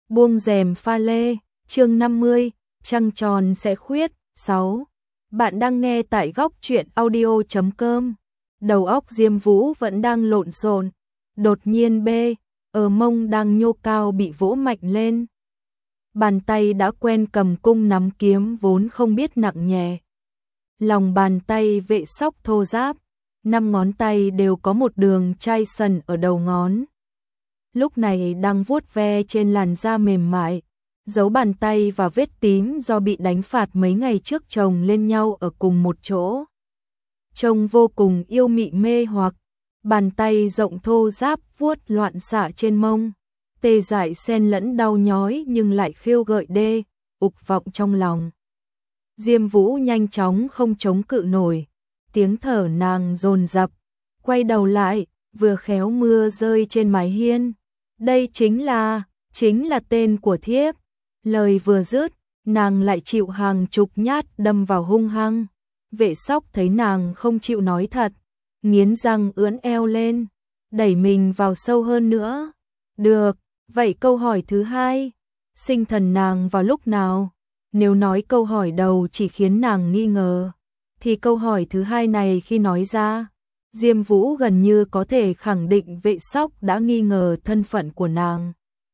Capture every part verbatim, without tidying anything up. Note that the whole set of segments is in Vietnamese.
Buông rèm pha lê, chương năm mươi, trăng tròn sẽ khuyết, sáu. Bạn đang nghe tại góc truyện audio chấm com. Đầu óc Diêm Vũ vẫn đang lộn xộn, đột nhiên bê, ở mông đang nhô cao bị vỗ mạnh lên. Bàn tay đã quen cầm cung nắm kiếm vốn không biết nặng nhẹ. Lòng bàn tay vệ sóc thô ráp, năm ngón tay đều có một đường chai sần ở đầu ngón. Lúc này đang vuốt ve trên làn da mềm mại, dấu bàn tay và vết tím do bị đánh phạt mấy ngày trước chồng lên nhau ở cùng một chỗ. Trông vô cùng yêu mị mê hoặc, bàn tay rộng thô ráp vuốt loạn xạ trên mông, tê dại xen lẫn đau nhói nhưng lại khiêu gợi đê, ục vọng trong lòng. Diêm Vũ nhanh chóng không chống cự nổi, tiếng thở nàng dồn dập, quay đầu lại, vừa khéo mưa rơi trên mái hiên. Đây chính là, chính là tên của thiếp. Lời vừa dứt, nàng lại chịu hàng chục nhát đâm vào hung hăng. Vệ sóc thấy nàng không chịu nói thật, nghiến răng ưỡn eo lên, đẩy mình vào sâu hơn nữa. Được, vậy câu hỏi thứ hai, sinh thần nàng vào lúc nào? Nếu nói câu hỏi đầu chỉ khiến nàng nghi ngờ, thì câu hỏi thứ hai này khi nói ra, Diêm Vũ gần như có thể khẳng định vệ sóc đã nghi ngờ thân phận của nàng.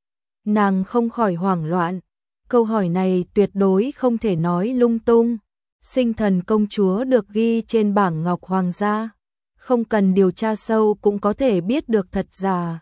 Nàng không khỏi hoảng loạn, câu hỏi này tuyệt đối không thể nói lung tung. Sinh thần công chúa được ghi trên bảng ngọc hoàng gia, không cần điều tra sâu cũng có thể biết được thật giả.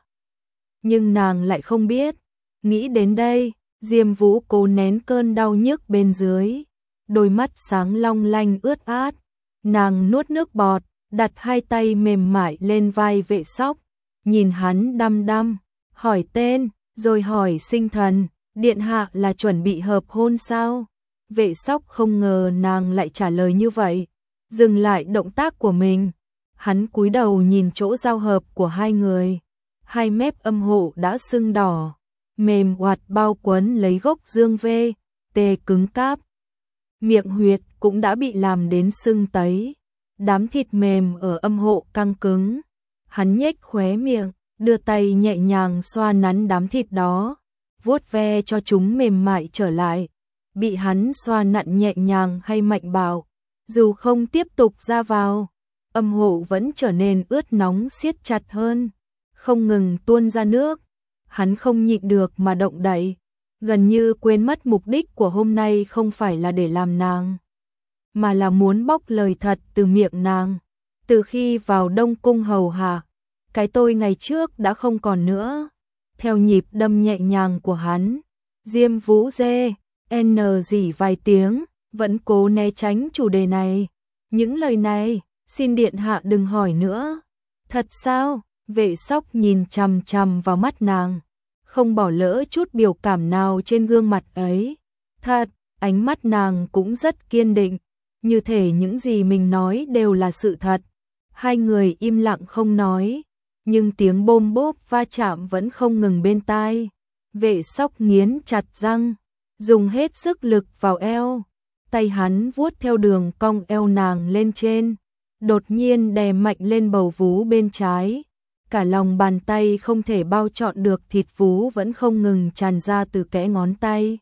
Nhưng nàng lại không biết. Nghĩ đến đây, Diêm Vũ cố nén cơn đau nhức bên dưới, đôi mắt sáng long lanh ướt át, nàng nuốt nước bọt, đặt hai tay mềm mại lên vai vệ sóc, nhìn hắn đăm đăm, hỏi tên, rồi hỏi sinh thần, điện hạ là chuẩn bị hợp hôn sao? Vệ sóc không ngờ nàng lại trả lời như vậy, dừng lại động tác của mình. Hắn cúi đầu nhìn chỗ giao hợp của hai người, hai mép âm hộ đã sưng đỏ, mềm oạt bao quấn lấy gốc dương vê, tê cứng cáp. Miệng huyệt cũng đã bị làm đến sưng tấy, đám thịt mềm ở âm hộ căng cứng. Hắn nhếch khóe miệng, đưa tay nhẹ nhàng xoa nắn đám thịt đó, vuốt ve cho chúng mềm mại trở lại. Bị hắn xoa nặn nhẹ nhàng hay mạnh bạo, dù không tiếp tục ra vào, âm hộ vẫn trở nên ướt nóng siết chặt hơn, không ngừng tuôn ra nước. Hắn không nhịn được mà động đậy, gần như quên mất mục đích của hôm nay không phải là để làm nàng, mà là muốn bóc lời thật từ miệng nàng. Từ khi vào Đông Cung hầu hạ, cái tôi ngày trước đã không còn nữa. Theo nhịp đâm nhẹ nhàng của hắn, Diêm Vũ dê, n dỉ vài tiếng, vẫn cố né tránh chủ đề này. Những lời này, xin điện hạ đừng hỏi nữa. Thật sao? Vệ sóc nhìn chằm chằm vào mắt nàng, không bỏ lỡ chút biểu cảm nào trên gương mặt ấy. Thật, ánh mắt nàng cũng rất kiên định, như thể những gì mình nói đều là sự thật. Hai người im lặng không nói, nhưng tiếng bôm bốp va chạm vẫn không ngừng bên tai. Vệ sóc nghiến chặt răng, dùng hết sức lực vào eo, tay hắn vuốt theo đường cong eo nàng lên trên, đột nhiên đè mạnh lên bầu vú bên trái. Cả lòng bàn tay không thể bao trọn được thịt vú vẫn không ngừng tràn ra từ kẽ ngón tay.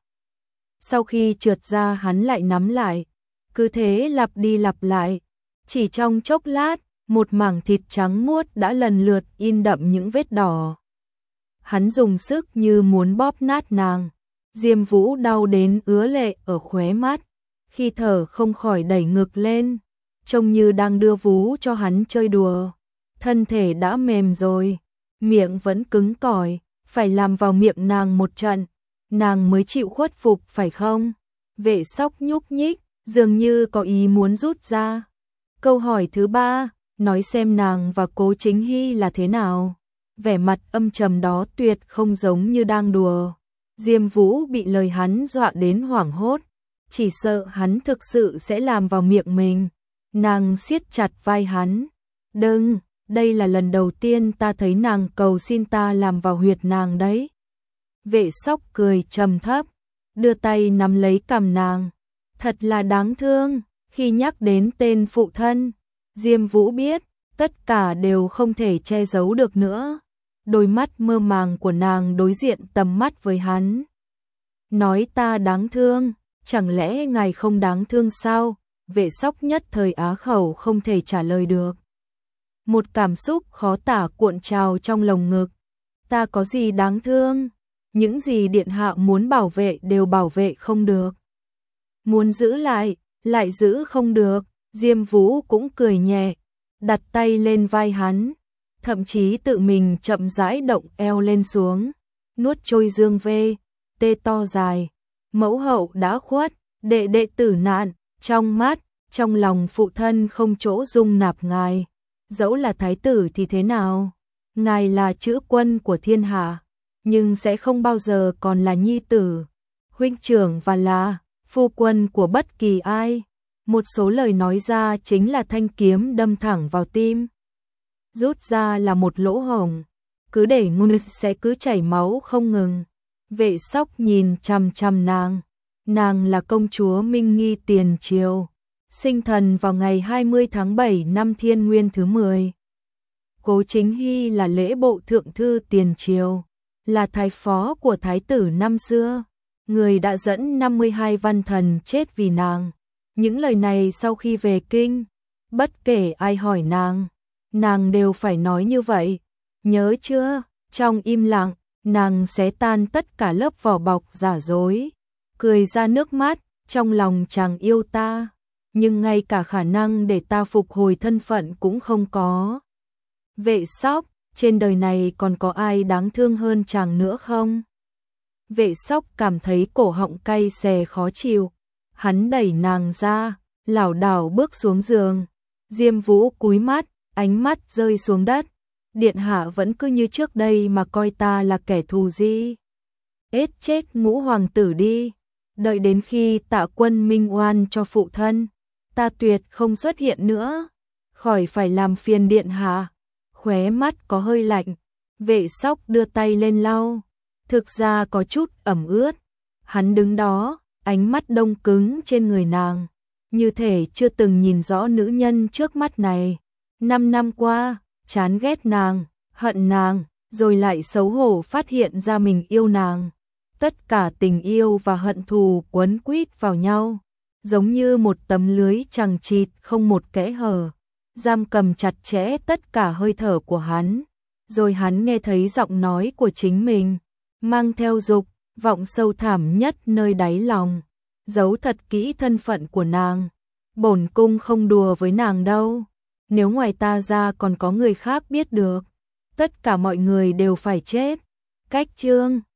Sau khi trượt ra hắn lại nắm lại, cứ thế lặp đi lặp lại. Chỉ trong chốc lát, một mảng thịt trắng muốt đã lần lượt in đậm những vết đỏ. Hắn dùng sức như muốn bóp nát nàng. Diêm Vũ đau đến ứa lệ ở khóe mắt, khi thở không khỏi đẩy ngực lên, trông như đang đưa vú cho hắn chơi đùa. Thân thể đã mềm rồi, miệng vẫn cứng cỏi, phải làm vào miệng nàng một trận, nàng mới chịu khuất phục phải không? Vệ sóc nhúc nhích, dường như có ý muốn rút ra. Câu hỏi thứ ba, nói xem nàng và Cố Chính Hy là thế nào? Vẻ mặt âm trầm đó tuyệt không giống như đang đùa. Diêm Vũ bị lời hắn dọa đến hoảng hốt, chỉ sợ hắn thực sự sẽ làm vào miệng mình. Nàng siết chặt vai hắn. Đừng, đây là lần đầu tiên ta thấy nàng cầu xin ta làm vào huyệt nàng đấy. Vệ sóc cười trầm thấp, đưa tay nắm lấy cằm nàng. Thật là đáng thương, khi nhắc đến tên phụ thân, Diêm Vũ biết, tất cả đều không thể che giấu được nữa. Đôi mắt mơ màng của nàng đối diện tầm mắt với hắn, nói ta đáng thương, chẳng lẽ ngài không đáng thương sao? Vệ Sóc nhất thời á khẩu không thể trả lời được. Một cảm xúc khó tả cuộn trào trong lồng ngực. Ta có gì đáng thương? Những gì điện hạ muốn bảo vệ đều bảo vệ không được. Muốn giữ lại, lại giữ không được. Diêm Vũ cũng cười nhẹ, đặt tay lên vai hắn, thậm chí tự mình chậm rãi động eo lên xuống, nuốt trôi dương vê, tê to dài. Mẫu hậu đã khuất, đệ đệ tử nạn, trong mắt, trong lòng phụ thân không chỗ dung nạp ngài. Dẫu là thái tử thì thế nào? Ngài là chữ quân của thiên hạ, nhưng sẽ không bao giờ còn là nhi tử, huynh trưởng và là phu quân của bất kỳ ai. Một số lời nói ra chính là thanh kiếm đâm thẳng vào tim. Rút ra là một lỗ hổng, cứ để ngun sẽ cứ chảy máu không ngừng. Vệ Sóc nhìn chằm chằm nàng, nàng là công chúa Minh Nghi tiền triều, sinh thần vào ngày hai mươi tháng bảy năm Thiên Nguyên thứ mười. Cố Chính Hy là lễ bộ thượng thư tiền triều, là thái phó của thái tử năm xưa, người đã dẫn năm mươi hai văn thần chết vì nàng. Những lời này sau khi về kinh, bất kể ai hỏi nàng, nàng đều phải nói như vậy. Nhớ chưa? Trong im lặng, nàng xé tan tất cả lớp vỏ bọc giả dối, cười ra nước mắt, trong lòng chàng yêu ta, nhưng ngay cả khả năng để ta phục hồi thân phận cũng không có. Vệ Sóc, trên đời này còn có ai đáng thương hơn chàng nữa không? Vệ Sóc cảm thấy cổ họng cay xè khó chịu. Hắn đẩy nàng ra, lảo đảo bước xuống giường. Diêm Vũ cúi mắt, ánh mắt rơi xuống đất. Điện hạ vẫn cứ như trước đây mà coi ta là kẻ thù gì? Ết chết ngũ hoàng tử đi. Đợi đến khi Tạ Quân minh oan cho phụ thân, ta tuyệt không xuất hiện nữa. Khỏi phải làm phiền điện hạ. Khóe mắt có hơi lạnh. Vệ Sóc đưa tay lên lau. Thực ra có chút ẩm ướt. Hắn đứng đó, ánh mắt đông cứng trên người nàng, như thể chưa từng nhìn rõ nữ nhân trước mắt này. Năm năm qua, chán ghét nàng, hận nàng, rồi lại xấu hổ phát hiện ra mình yêu nàng. Tất cả tình yêu và hận thù quấn quýt vào nhau, giống như một tấm lưới chằng chịt không một kẽ hở, giam cầm chặt chẽ tất cả hơi thở của hắn. Rồi hắn nghe thấy giọng nói của chính mình, mang theo dục vọng sâu thẳm nhất nơi đáy lòng, giấu thật kỹ thân phận của nàng. Bổn cung không đùa với nàng đâu, nếu ngoài ta ra còn có người khác biết được, tất cả mọi người đều phải chết. Cách chương